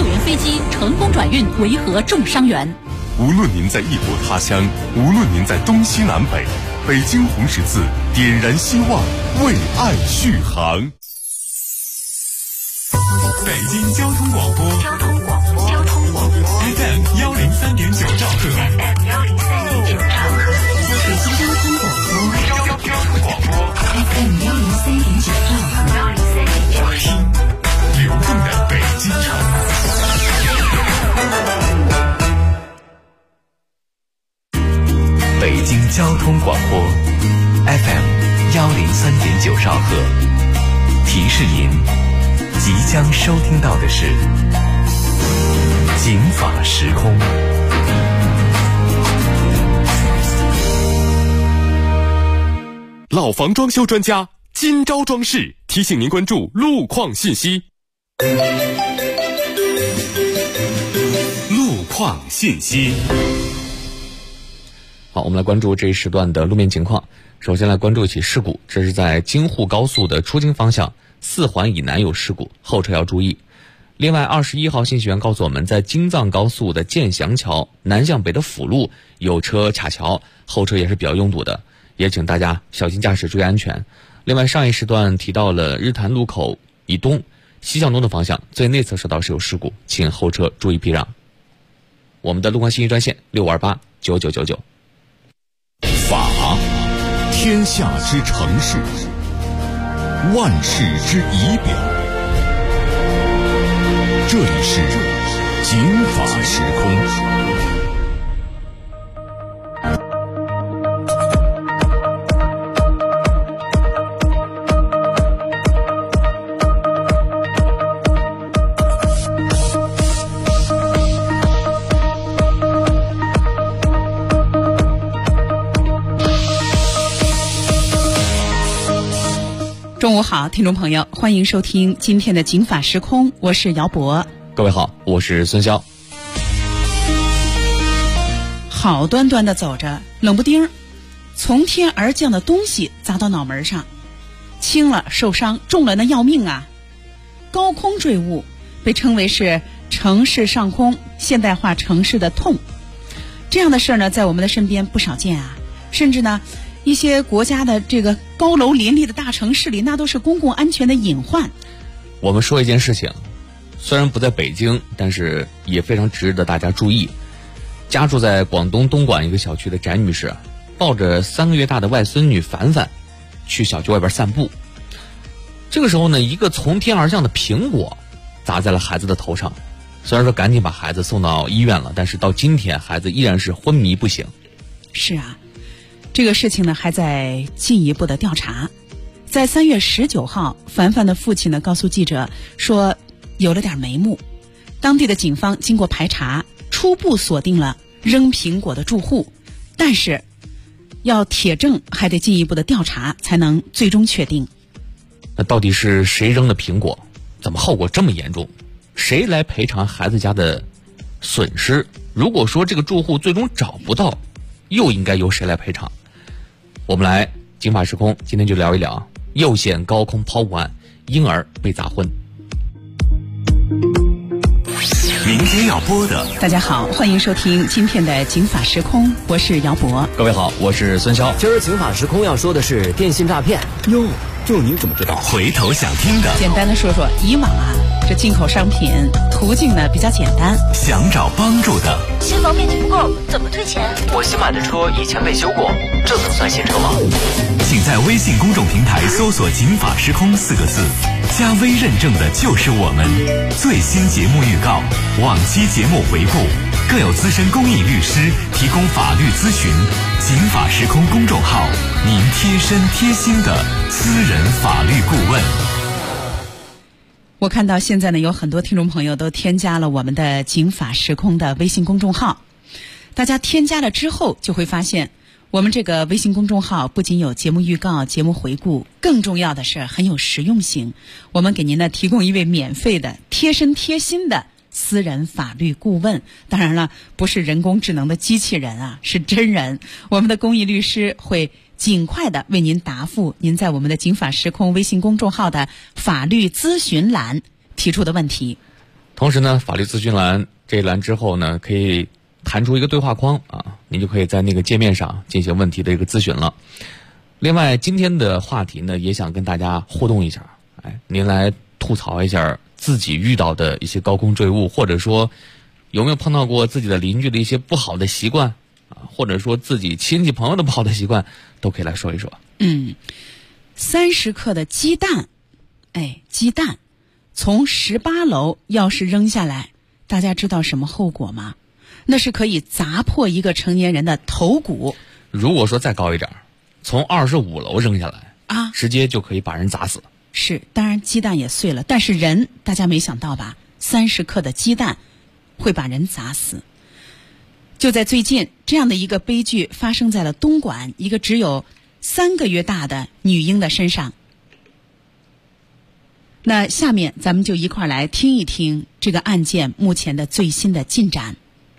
救援飞机成功转运维和重伤员。 无论您在异国他乡，无论您在东西南北，北京红十字点燃希望，为爱续航。 北京交通广播FM 103.9兆赫， 北京交通广播 FM 103.9兆赫， 我听流动的北京城。 北京交通广播 FM 103.9兆赫，提示您即将收听到的是警法时空。 老房装修专家今朝装饰提醒您关注路况信息。路况信息。 好，我们来关注这一时段的路面情况。首先来关注一起事故，这是在京沪高速的出京方向4环以南有事故，后车要注意。另外21号信息源告诉我们，在京藏高速的建祥桥南向北的辅路有车卡桥，后车也是比较拥堵的，也请大家小心驾驶，注意安全。另外上一时段提到了日坛路口以东西向东的方向最内侧车道是有事故，请后车注意避让。我们的路况信息专线6289999。 法，天下之城市，万事之仪表。这里是警法时空。 中午好，听众朋友，欢迎收听今天的警法时空，我是姚博。 各位好，我是孙潇。 好端端的走着，冷不丁从天而降的东西砸到脑门上，轻了受伤，重了那要命啊！高空坠物被称为是城市上空现代化城市的痛，这样的事呢，在我们的身边不少见啊，甚至呢一些国家的这个高楼林立的大城市里，那都是公共安全的隐患。 我们说一件事情，虽然不在北京，但是也非常值得大家注意。家住在广东东莞一个小区的翟女士，抱着3个月大的外孙女凡凡去小区外边散步。这个时候呢，一个从天而降的苹果砸在了孩子的头上。虽然说赶紧把孩子送到医院了，但是到今天孩子依然是昏迷不醒。 是啊，这个事情呢还在进一步的调查。在3月19号，凡凡的父亲呢告诉记者说有了点眉目。当地的警方经过排查，初步锁定了扔苹果的住户，但是要铁证还得进一步的调查才能最终确定。 那到底是谁扔的苹果？怎么后果这么严重？谁来赔偿孩子家的损失？如果说这个住户最终找不到，又应该由谁来赔偿？我们来警法时空今天就聊一聊右线高空抛物案，婴儿被砸昏。 明天要播的， 大家好，欢迎收听今天的警法时空，我是姚博。 各位好，我是孙潇。 今儿警法时空要说的是电信诈骗。 哟，这你怎么知道？回头想听的， 简单的说说，以往啊，这进口商品途径呢比较简单， 想找帮助的， 新房面积不够，怎么退钱？ 我新买的车以前被修过，这能算新车吗？ 请在微信公众平台搜索警法时空4个字，加微认证的就是我们。最新节目预告，往期节目回顾，更有资深公益律师提供法律咨询。警法时空公众号，您贴身贴心的私人法律顾问。 我看到现在呢，有很多听众朋友都添加了我们的警法时空的微信公众号。大家添加了之后，就会发现我们这个微信公众号不仅有节目预告、节目回顾，更重要的是很有实用性。我们给您呢提供一位免费的、贴身贴心的私人法律顾问。当然了，不是人工智能的机器人啊，是真人。我们的公益律师会尽快的为您答复您在我们的警法时空微信公众号的法律咨询栏提出的问题。 同时呢，法律咨询栏这一栏之后呢，可以弹出一个对话框啊，您就可以在那个界面上进行问题的一个咨询了。另外，今天的话题呢，也想跟大家互动一下，您来吐槽一下自己遇到的一些高空坠物，或者说有没有碰到过自己的邻居的一些不好的习惯啊，或者说自己亲戚朋友的不好的习惯，都可以来说一说。 30克的鸡蛋，鸡蛋从18楼要是扔下来，大家知道什么后果吗？那是可以砸破一个成年人的头骨。 如果说再高一点，从25楼扔下来啊， 直接就可以把人砸死。 是，当然鸡蛋也碎了，但是人大家没想到吧？30克的鸡蛋会把人砸死。就在最近，这样的一个悲剧发生在了东莞一个只有3个月大的女婴的身上。那下面咱们就一块来听一听这个案件目前的最新的进展。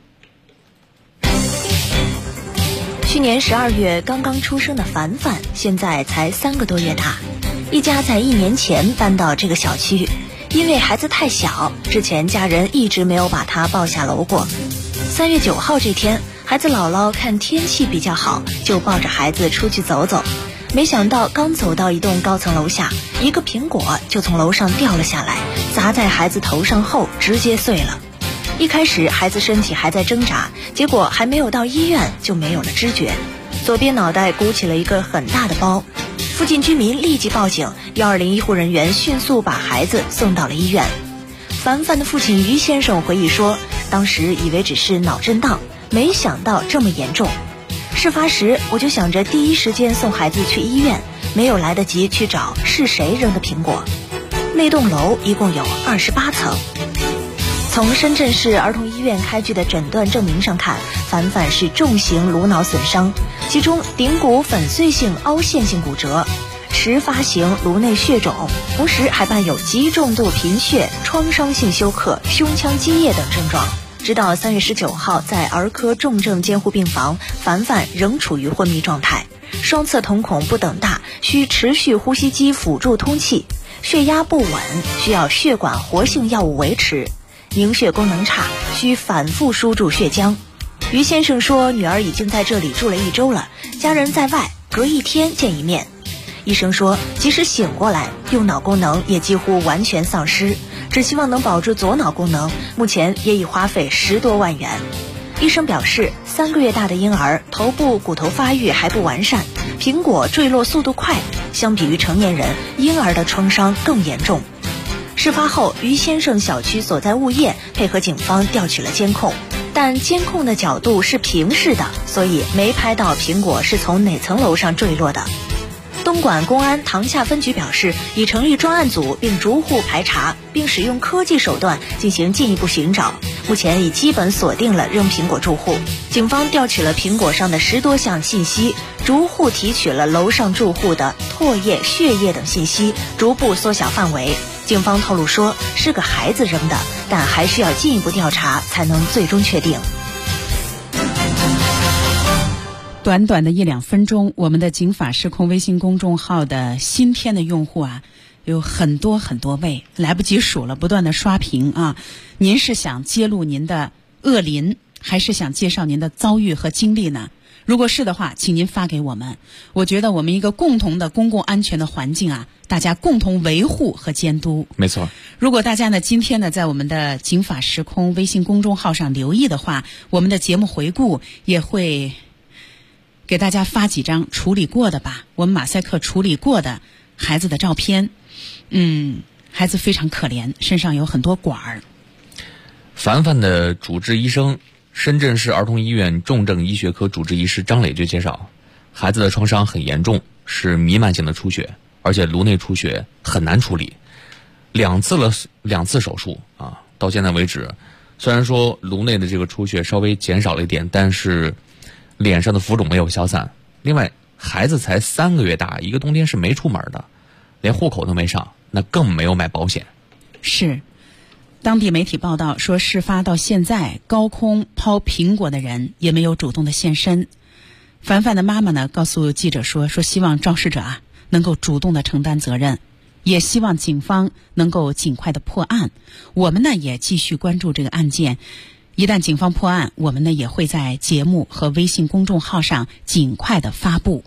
去年12月刚刚出生的凡凡，现在才3个多月大。一家在1年前搬到这个小区，因为孩子太小，之前家人一直没有把他抱下楼过。3月9号这天，孩子姥姥看天气比较好，就抱着孩子出去走走。没想到刚走到一栋高层楼下，一个苹果就从楼上掉了下来，砸在孩子头上后直接碎了。一开始孩子身体还在挣扎，结果还没有到医院就没有了知觉，左边脑袋鼓起了一个很大的包。附近居民立即报警，120医护人员迅速把孩子送到了医院。凡凡的父亲于先生回忆说，当时以为只是脑震荡，没想到这么严重。事发时我就想着第一时间送孩子去医院，没有来得及去找是谁扔的苹果。那栋楼一共有28层。从深圳市儿童医院开具的诊断证明上看，凡凡是重型颅脑损伤，其中顶骨粉碎性凹陷性骨折，迟发型颅内血肿，同时还伴有极重度贫血、创伤性休克、胸腔积液等症状。直到3月19号，在儿科重症监护病房，凡凡仍处于昏迷状态，双侧瞳孔不等大，需持续呼吸机辅助通气，血压不稳，需要血管活性药物维持，凝血功能差，需反复输注血浆。于先生说，女儿已经在这里住了1周了，家人在外，隔1天见一面。医生说，即使醒过来，右脑功能也几乎完全丧失，只希望能保住左脑功能，目前也已花费10多万元。医生表示，3个月大的婴儿头部骨头发育还不完善，苹果坠落速度快，相比于成年人，婴儿的创伤更严重。事发后，于先生小区所在物业配合警方调取了监控，但监控的角度是平视的，所以没拍到苹果是从哪层楼上坠落的。东莞公安塘厦分局表示，已成立专案组，并逐户排查，并使用科技手段进行进一步寻找。目前已基本锁定了扔苹果住户，警方调取了苹果上的10多项信息，逐户提取了楼上住户的唾液、血液等信息，逐步缩小范围。警方透露说，是个孩子扔的，但还需要进一步调查才能最终确定。 短短的1、2分钟，我们的警法失控微信公众号的新添的用户啊，有很多位，来不及数了，不断的刷屏啊。您是想揭露您的恶邻，还是想介绍您的遭遇和经历呢？如果是的话，请您发给我们。我觉得我们一个共同的公共安全的环境啊，大家共同维护和监督。 没错。 如果大家呢今天呢在我们的警法时空微信公众号上留意的话，我们的节目回顾也会给大家发几张处理过的吧，我们马赛克处理过的孩子的照片。孩子非常可怜，身上有很多管儿。 凡凡的主治医生，深圳市儿童医院重症医学科主治医师张磊就介绍，孩子的创伤很严重，是弥漫性的出血，而且颅内出血很难处理，两次手术啊，到现在为止，虽然说颅内的这个出血稍微减少了一点，但是脸上的浮肿没有消散。另外，孩子才3个月大，一个冬天是没出门的，连户口都没上，那更没有买保险。 是，当地媒体报道说，事发到现在，高空抛苹果的人也没有主动的现身。凡凡的妈妈呢，告诉记者说希望肇事者啊能够主动的承担责任， 也希望警方能够尽快的破案。我们呢也继续关注这个案件，一旦警方破案，我们呢也会在节目和微信公众号上尽快的发布。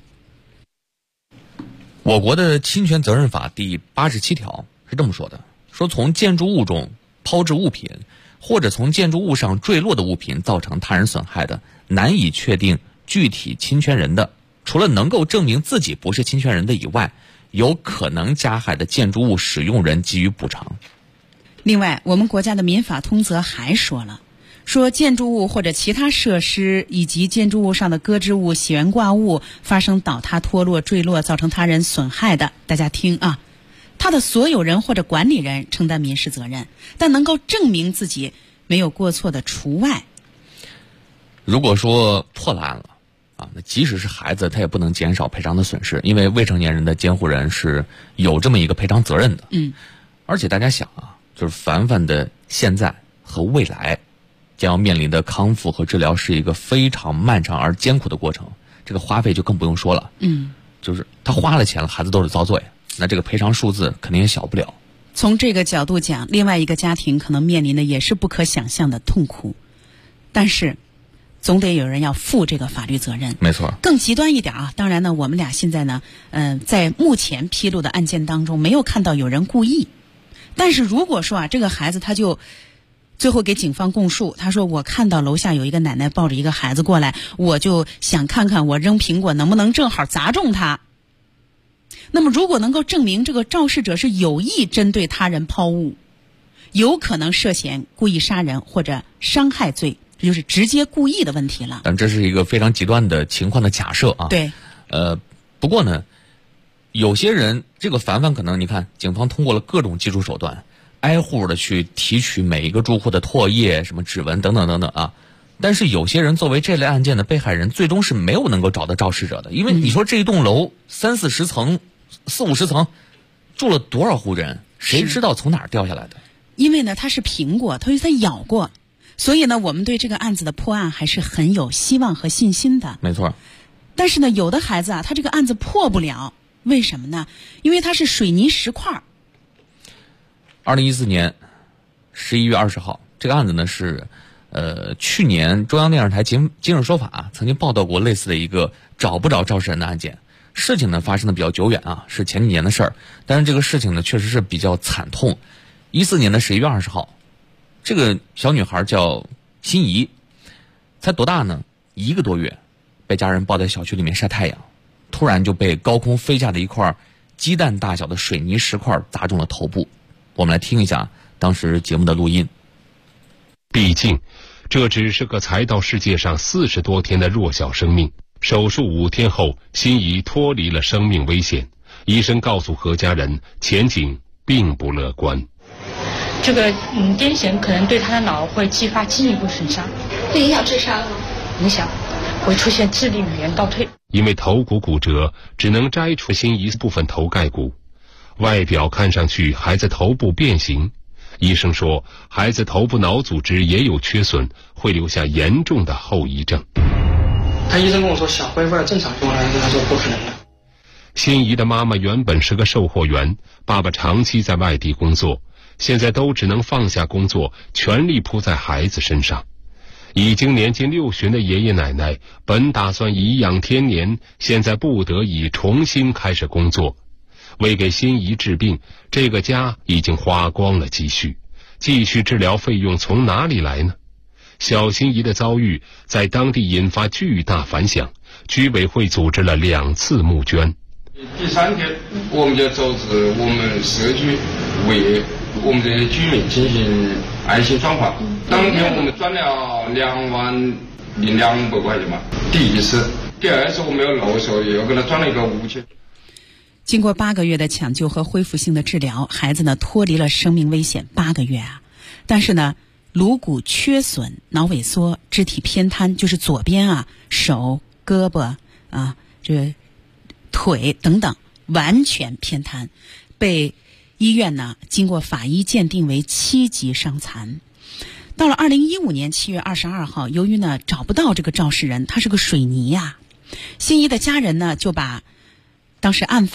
我国的侵权责任法第87条是这么说的，说从建筑物中抛掷物品或者从建筑物上坠落的物品造成他人损害的，难以确定具体侵权人的，除了能够证明自己不是侵权人的以外，有可能加害的建筑物使用人给予补偿。 另外，我们国家的民法通则还说了，说建筑物或者其他设施以及建筑物上的搁置物、悬挂物发生倒塌、脱落、坠落造成他人损害的，大家听啊，他的所有人或者管理人承担民事责任，但能够证明自己没有过错的除外。 如果说破了案了啊，那即使是孩子，他也不能减少赔偿的损失，因为未成年人的监护人是有这么一个赔偿责任的。而且大家想啊，就是凡凡的现在和未来将要面临的康复和治疗是一个非常漫长而艰苦的过程，这个花费就更不用说了。就是他花了钱了，孩子都是遭罪，那这个赔偿数字肯定也小不了。 从这个角度讲，另外一个家庭可能面临的也是不可想象的痛苦，但是总得有人要负这个法律责任。 没错。 更极端一点啊，当然呢，我们俩现在呢，在目前披露的案件当中没有看到有人故意，但是如果说啊，这个孩子他就最后给警方供述，他说我看到楼下有一个奶奶抱着一个孩子过来，我就想看看我扔苹果能不能正好砸中他。那么如果能够证明这个肇事者是有意针对他人抛物，有可能涉嫌故意杀人或者伤害罪，这就是直接故意的问题了。 但这是一个非常极端的情况的假设啊。 对。 不过呢，有些人这个凡凡可能你看，警方通过了各种技术手段，挨户的去提取每一个住户的唾液、什么指纹等等等等啊。但是有些人作为这类案件的被害人，最终是没有能够找到肇事者的，因为你说这一栋楼30-40层、40-50层，住了多少户人，谁知道从哪儿掉下来的？ 因为呢，它是苹果，它咬过，所以呢，我们对这个案子的破案还是很有希望和信心的。 没错。 但是呢，有的孩子啊，他这个案子破不了，为什么呢？因为它是水泥石块。 2014年11月20号，这个案子呢是去年中央电视台今日说法曾经报道过类似的一个找不着肇事人的案件。事情呢发生的比较久远啊，是前几年的事儿，但是这个事情呢确实是比较惨痛。14年的11月20号，这个小女孩叫辛怡，才多大呢？1个多月，被家人抱在小区里面晒太阳，突然就被高空飞下的一块鸡蛋大小的水泥石块砸中了头部。我们来听一下当时节目的录音。 毕竟这只是个才到世界上40多天的弱小生命，手术5天后，辛怡脱离了生命危险。医生告诉何家人，前景并不乐观。 这个癫痫可能对他的脑会激发进一步损伤， 会影响智商吗？ 影响，会出现智力语言倒退。 因为头骨骨折，只能摘除辛怡部分头盖骨，外表看上去孩子头部变形。医生说，孩子头部脑组织也有缺损，会留下严重的后遗症。 他医生跟我说小恢复了正常状态，他说不可能的。 辛怡的妈妈原本是个售货员，爸爸长期在外地工作，现在都只能放下工作，全力扑在孩子身上。已经年近60的爷爷奶奶本打算颐养天年，现在不得已重新开始工作。为给辛怡治病，这个家已经花光了积蓄，继续治疗费用从哪里来呢？小辛怡的遭遇在当地引发巨大反响，居委会组织了2次募捐。 第3天，我们就组织我们社区为我们的居民进行爱心转发。当天我们转了20200块钱嘛，第一次。第2次我没有漏收，又给他转了一个5000。 经过8个月的抢救和恢复性的治疗，孩子呢脱离了生命危险8个月啊，但是呢颅骨缺损、脑萎缩、肢体偏瘫，就是左边啊手、胳膊啊这腿等等完全偏瘫，被医院呢经过法医鉴定为7级伤残。到了2015年7月22号，由于呢找不到这个肇事人，他是个水泥啊，辛怡的家人呢就把当时案发的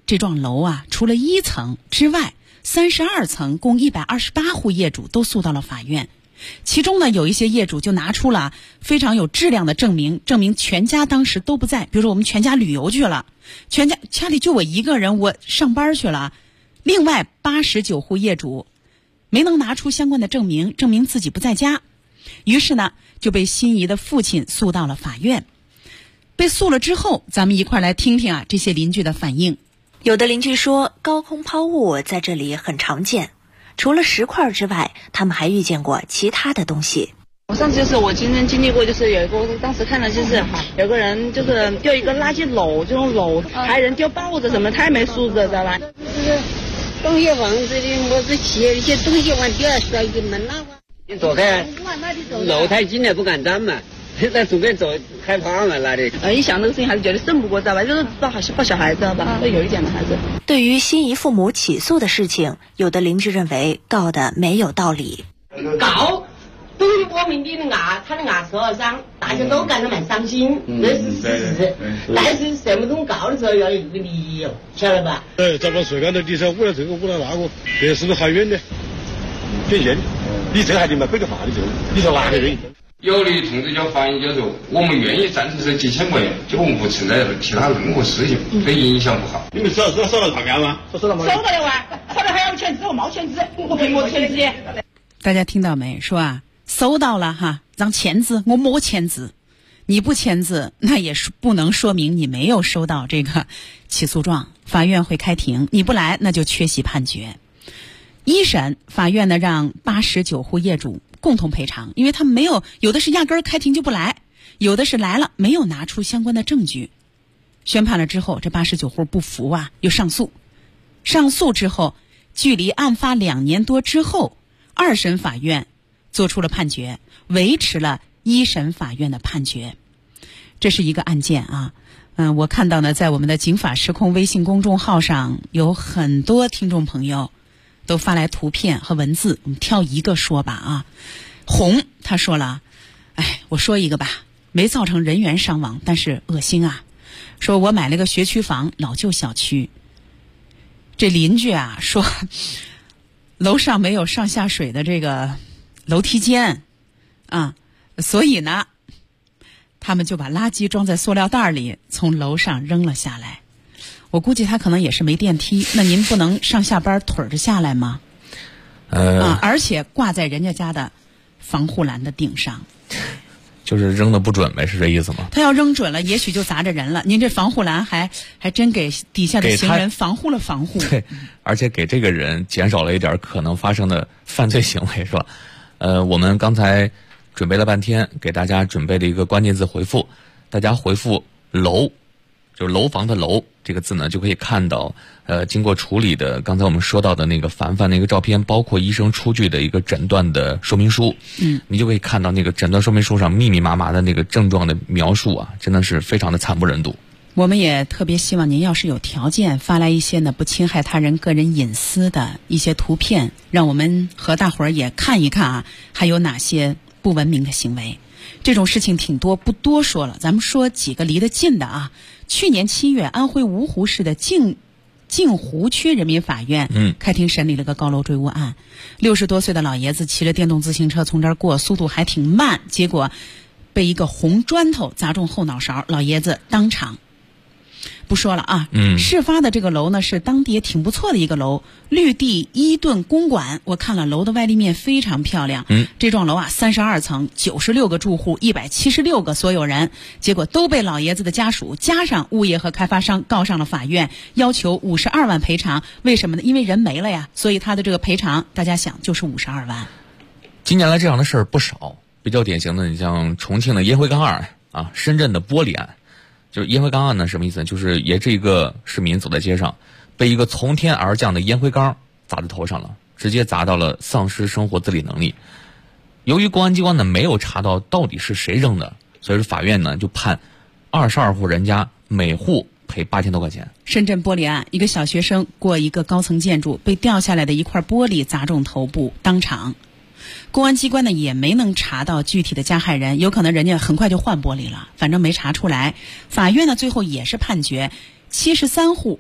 这幢楼啊，除了1层之外，32层共128户业主都诉到了法院。其中呢，有一些业主就拿出了非常有质量的证明全家当时都不在。比如说我们全家旅游去了，家里就我一个人，我上班去了。另外89户业主没能拿出相关的证明自己不在家，于是呢就被心仪的父亲诉到了法院。被诉了之后，咱们一块来听听这些邻居的反应。 有的邻居说，高空抛物在这里很常见，除了石块之外，他们还遇见过其他的东西。 我上次就是我亲身经历过，就是有一个，我当时看了，就是有个人就是丢一个垃圾篓，这种篓，还有人丢报纸什么，他也没素质，知道吧？ 就是东西房子里我是洗一些东西往地上摔进门了。 你走开，楼太近了不敢站嘛，在左边走害怕嘛那里。 一想那个事情还是觉得胜不过，知道吧？就是抱小孩子吧，会有一点的还是。 对于心仪父母起诉的事情，有的邻居认为告的没有道理。 告都是我们的牙，他的牙受了伤，大家都感到蛮伤心，这是事实。但是什么东告的时候要有一个理由，晓得吧？ 咱们水干的地上污了这个污了那个，这是不是还远的？给人，你这还得嘛背个法的这个，你说哪个人？ 有的同志就反映就说，我们愿意赞成这几千块钱，就我们不存在其他任何事情，对影响不好。 你们收到查干吗？收到吗？ 收到了啊，后来还要签字，我没签字，我凭我签字。 大家听到没？说收到了哈，让签字，我没签字。你不签字，那也是不能说明你没有收到这个起诉状，法院会开庭，你不来那就缺席判决。一审法院呢让89户业主共同赔偿，因为他们没有，有的是压根儿开庭就不来，有的是来了没有拿出相关的证据。宣判了之后，这89户不服又上诉。上诉之后，距离案发2年多之后，2审法院做出了判决，维持了1审法院的判决。这是一个案件我看到呢，在我们的警法时空微信公众号上，有很多听众朋友都发来图片和文字，我们挑一个说吧红他说了，我说一个吧，没造成人员伤亡，但是恶心说我买了个学区房，老旧小区，这邻居说楼上没有上下水的这个楼梯间所以呢他们就把垃圾装在塑料袋里从楼上扔了下来。我估计他可能也是没电梯，那您不能上下班腿着下来吗？而且挂在人家的防护栏的顶上， 就是扔的不准呗，是这意思吗？ 他要扔准了，也许就砸着人了。您这防护栏还真给底下的行人防护了防护。 对，而且给这个人减少了一点可能发生的犯罪行为，是吧？我们刚才准备了半天，给大家准备了一个关键字回复，大家回复楼，就是楼房的楼这个字呢，就可以看到经过处理的刚才我们说到的那个凡凡那个照片，包括医生出具的一个诊断的说明书。你就可以看到那个诊断说明书上密密麻麻的那个症状的描述真的是非常的惨不忍睹。 我们也特别希望您要是有条件发来一些呢不侵害他人个人隐私的一些图片，让我们和大伙儿也看一看还有哪些不文明的行为。这种事情挺多，不多说了，咱们说几个离得近的去年7月，安徽芜湖市的镜湖区人民法院开庭审理了个高楼坠物案。60多岁的老爷子骑着电动自行车从这儿过，速度还挺慢，结果被一个红砖头砸中后脑勺，老爷子当场。不说了事发的这个楼呢是当地也挺不错的一个楼，绿地伊顿公馆。我看了楼的外立面非常漂亮。这幢楼32层，96个住户，176个所有人，结果都被老爷子的家属加上物业和开发商告上了法院，要求52万赔偿。为什么呢？因为人没了呀，所以他的这个赔偿大家想就是52万。 近年来这样的事儿不少，比较典型的你像重庆的烟灰缸案深圳的玻璃案。就是烟灰缸案呢，什么意思呢？就是也是一个市民走在街上，被一个从天而降的烟灰缸砸在头上了，直接砸到了丧失生活自理能力。由于公安机关呢没有查到到底是谁扔的，所以说法院呢就判22户人家每户赔8000多块钱。 深圳玻璃案，一个小学生过一个高层建筑，被掉下来的一块玻璃砸中头部，当场。公安机关呢也没能查到具体的加害人，有可能人家很快就换玻璃了，反正没查出来。法院呢最后也是判决73户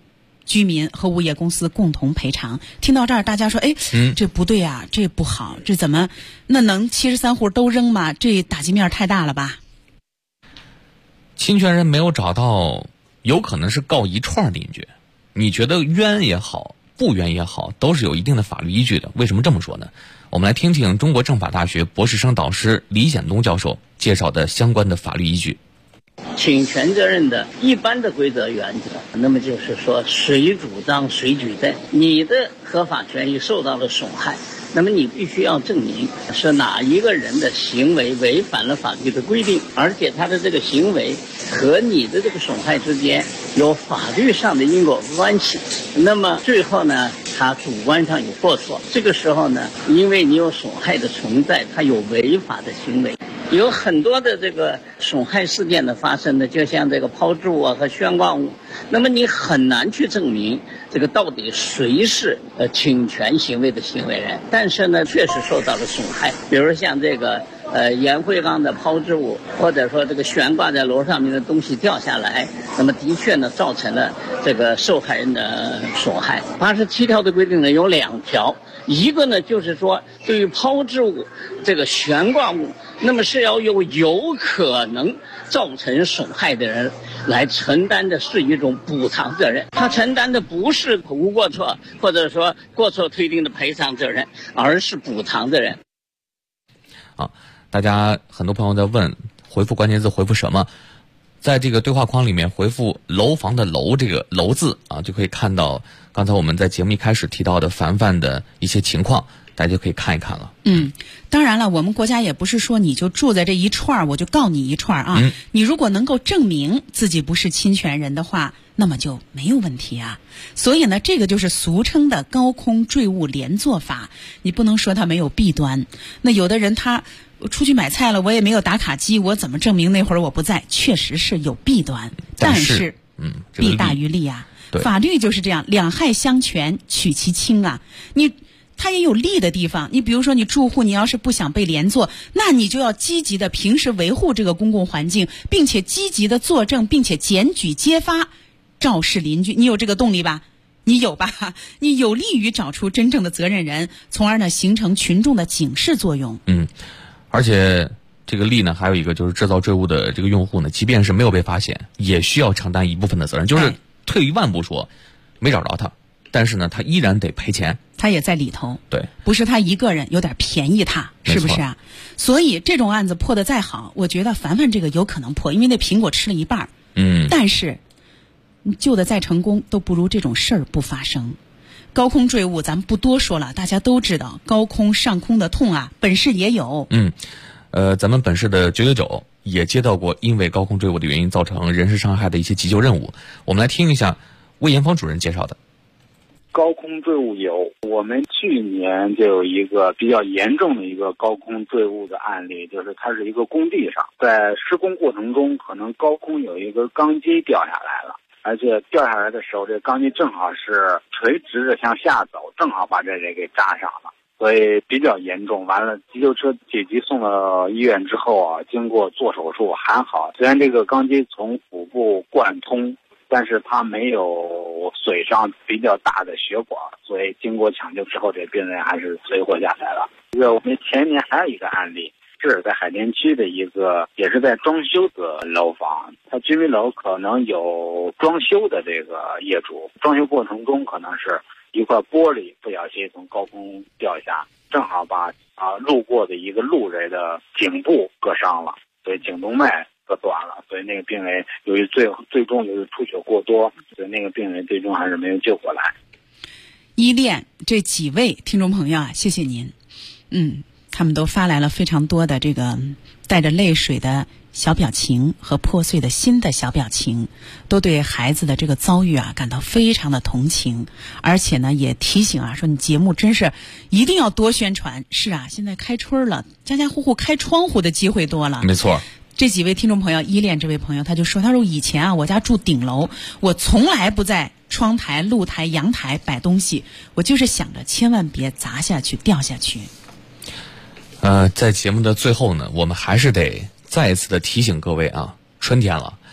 居民和物业公司共同赔偿。听到这儿，大家说，哎，这不对啊，这不好，这怎么那能73户都扔吗？这打击面太大了吧？ 侵权人没有找到，有可能是告一串邻居。你觉得冤也好，不冤也好，都是有一定的法律依据的。为什么这么说呢？我们来听听中国政法大学博士生导师李显东教授介绍的相关的法律依据。 侵权责任的一般的规则原则，那么就是说谁主张谁举证，你的合法权益受到了损害，那么你必须要证明是哪一个人的行为违反了法律的规定，而且他的这个行为和你的这个损害之间有法律上的因果关系，那么最后呢，他主观上有过错，这个时候呢，因为你有损害的存在，他有违法的行为。有很多的这个损害事件的发生的，就像这个抛掷物啊和悬挂物，那么你很难去证明这个到底谁是侵权行为的行为人，但是呢，确实受到了损害。比如像这个烟灰缸的抛掷物，或者说这个悬挂在楼上面的东西掉下来，那么的确呢造成了这个受害人的损害。87条的规定呢有2条，一个呢就是说对于抛掷物这个悬挂物，那么是要有可能造成损害的人来承担的是一种补偿责任，他承担的不是无过错或者说过错推定的赔偿责任，而是补偿责任。 大家很多朋友在问，回复关键字回复什么？在这个对话框里面回复楼房的楼这个楼字啊，就可以看到刚才我们在节目一开始提到的凡凡的一些情况，大家就可以看一看了。 当然了，我们国家也不是说你就住在这一串我就告你一串啊。你如果能够证明自己不是侵权人的话，那么就没有问题啊。所以呢，这个就是俗称的高空坠物连坐法，你不能说它没有弊端。那有的人他出去买菜了，我也没有打卡机，我怎么证明那会儿我不在？确实是有弊端，但是弊大于利啊。法律就是这样，两害相权取其轻啊。它也有利的地方，你比如说你住户，你要是不想被连坐，那你就要积极的平时维护这个公共环境，并且积极的作证，并且检举揭发，肇事邻居。你有这个动力吧？你有吧？你有利于找出真正的责任人，从而呢形成群众的警示作用。 而且这个利呢，还有一个就是制造坠物的这个用户呢，即便是没有被发现，也需要承担一部分的责任。就是退一万步说，没找着他，但是呢，他依然得赔钱。 他也在里头， 对， 不是他一个人有点便宜他，是不是啊？所以这种案子破得再好，我觉得凡凡这个有可能破，因为那苹果吃了一半。但是你救得再成功，都不如这种事儿不发生。高空坠物咱们不多说了，大家都知道高空上空的痛啊，本市也有。 咱们本市的999也接到过因为高空坠物的原因造成人身伤害的一些急救任务，我们来听一下魏延芳主任介绍的。 高空坠物有，我们去年就有一个比较严重的一个高空坠物的案例，就是它是一个工地上，在施工过程中，可能高空有一个钢筋掉下来了，而且掉下来的时候，这钢筋正好是垂直着向下走，正好把这给扎上了，所以比较严重。完了，急救车紧急送到医院之后啊，经过做手术还好，虽然这个钢筋从腹部贯通，但是他没有损伤比较大的血管，所以经过抢救之后，这病人还是随活下来了。我们前年还有一个案例，是在海淀区的一个也是在装修的楼房，它居民楼可能有装修的这个业主，装修过程中可能是一块玻璃不小心从高空掉下，正好把路过的一个路人的颈部割伤了，所以颈动脉割断了，所以那个病人由于最终由于出血过多，所以那个病人最终还是没有救回来。 依恋这几位听众朋友啊，谢谢您。他们都发来了非常多的这个带着泪水的小表情和破碎的心的小表情，都对孩子的这个遭遇啊感到非常的同情，而且呢也提醒啊说你节目真是一定要多宣传。是啊，现在开春了，家家户户开窗户的机会多了。 没错。 这几位听众朋友，依恋这位朋友他就说，他说以前啊我家住顶楼，我从来不在窗台、露台、阳台摆东西，我就是想着千万别砸下去掉下去。 在节目的最后呢，我们还是得再一次的提醒各位啊，春天了，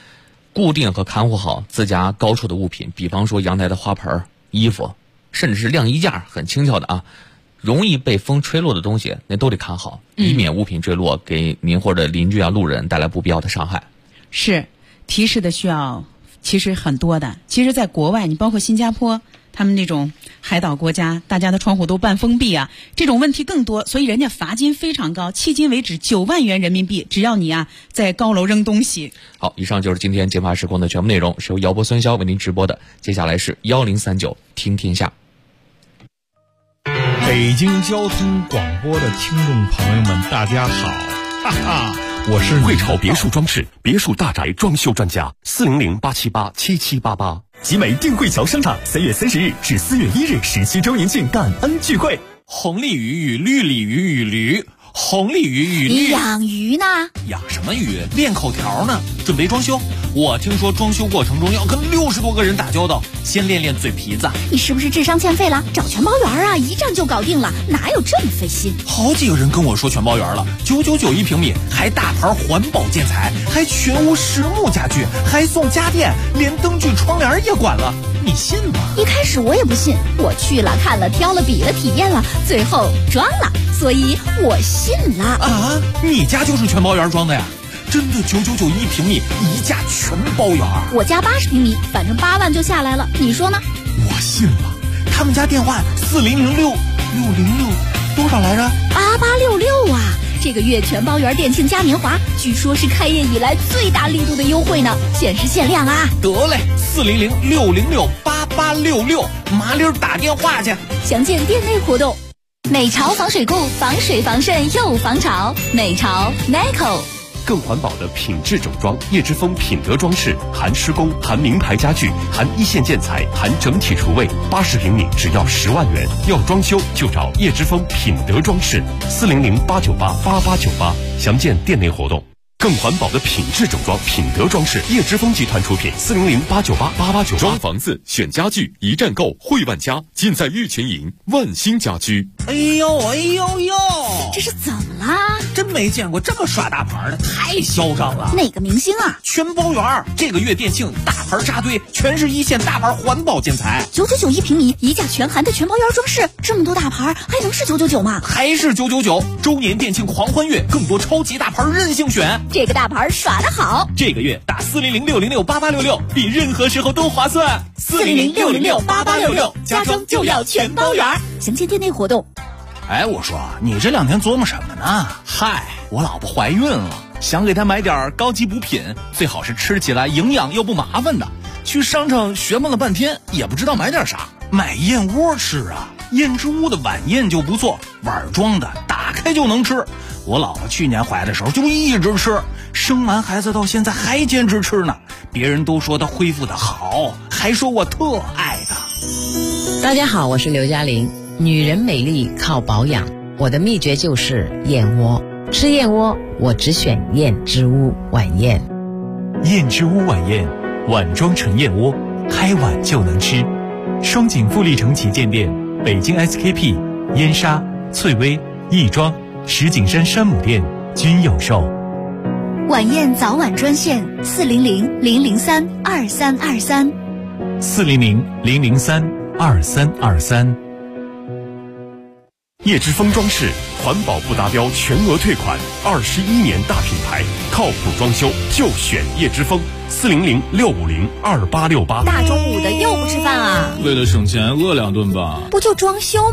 固定和看护好自家高处的物品，比方说阳台的花盆、衣服，甚至是晾衣架，很轻巧的啊，容易被风吹落的东西那都得看好，以免物品坠落给您或者邻居啊路人带来不必要的伤害。 是，提示的需要其实很多的。其实在国外，你包括新加坡他们那种海岛国家，大家的窗户都半封闭啊，这种问题更多，所以人家罚金非常高，迄今为止9万元人民币，只要你啊在高楼扔东西。 好，以上就是今天金法时空的全部内容，是由姚波孙潇为您直播的。接下来是1039听天下。 北京交通广播的听众朋友们，大家好，哈哈，我是汇潮别墅装饰别墅大宅装修专家，400-878-7788。集美定汇桥商场3月30日至4月1日17周年庆感恩聚会。 红鲤鱼与绿鲤鱼与驴，红鲤鱼与绿。 你养鱼呢？ 养什么鱼？练口条呢。准备装修。我听说装修过程中要跟60多个人打交道，先练练嘴皮子。 你是不是智商欠费了？找全包员啊，一站就搞定了，哪有这么费心？ 好几个人跟我说全包员了，999一平米，还大牌环保建材，还全屋实木家具，还送家电，连灯具窗帘也管了，你信吗？ 一开始我也不信，我去了看了挑了比了体验了，最后装了，所以我信了。 啊，你家就是全包员装的呀？真的999一平米，一价全包圆。 我家80平米，反正8万就下来了，你说呢？ 我信了。他们家电话4006-606多少来着 ？8866啊！这个月全包圆店庆嘉年华，据说是开业以来最大力度的优惠呢，限时限量啊！ 得嘞，400-606-8866，麻溜打电话去。 详见店内活动。美潮防水固，防水防渗又防潮。美潮 Nico。 更环保的品质整装，叶之峰品德装饰，含施工，含名牌家具，含一线建材，含整体厨卫，80平米只要10万元。要装修就找叶之峰品德装饰，400-898-8898，详见店内活动。更环保的品质整装，品德装饰，叶之峰集团出品，400-898-8898。装房子选家具，一站购，汇万家，尽在玉泉营万兴家居。 哎呦哎呦呦， 这是怎么啦？ 真没见过这么耍大牌的，太嚣张了。 哪个明星啊？ 全包圆，这个月店庆大牌扎堆，全是一线大牌环保建材 ，999一平米，一价全含的全包圆装饰，这么多大牌还能是999吗？ 还是999。周年店庆狂欢月，更多超级大牌任性选。 这个大牌耍得好， 这个月打400-606-8866，比任何时候都划算。 400-606-8866，家装就要全包圆。详见店内活动。 哎，我说你这2天琢磨什么呢？嗨，我老婆怀孕了，想给她买点高级补品，最好是吃起来营养又不麻烦的。去商场学问了半天，也不知道买点啥，买燕窝吃啊。燕之屋的晚宴就不错，碗装的，打开就能吃。我老婆去年怀的时候就一直吃，生完孩子到现在还坚持吃呢。别人都说她恢复的好，还说我特爱她。 大家好，我是刘嘉玲。女人美丽靠保养，我的秘诀就是燕窝。吃燕窝，我只选燕之屋晚宴。 燕之屋晚宴，碗装纯燕窝，开碗就能吃。双井富力城旗舰店、北京 SKP、燕莎、翠微、亦庄、石景山山姆店均有售。 晚宴早晚专线400-003-2323。 400-003-2323。 叶之峰装饰，环保不达标全额退款，21年大品牌，靠谱装修就选叶之峰，400-650-2868。 大中午的又不吃饭啊？ 为了省钱饿2顿吧。 不就装修吗？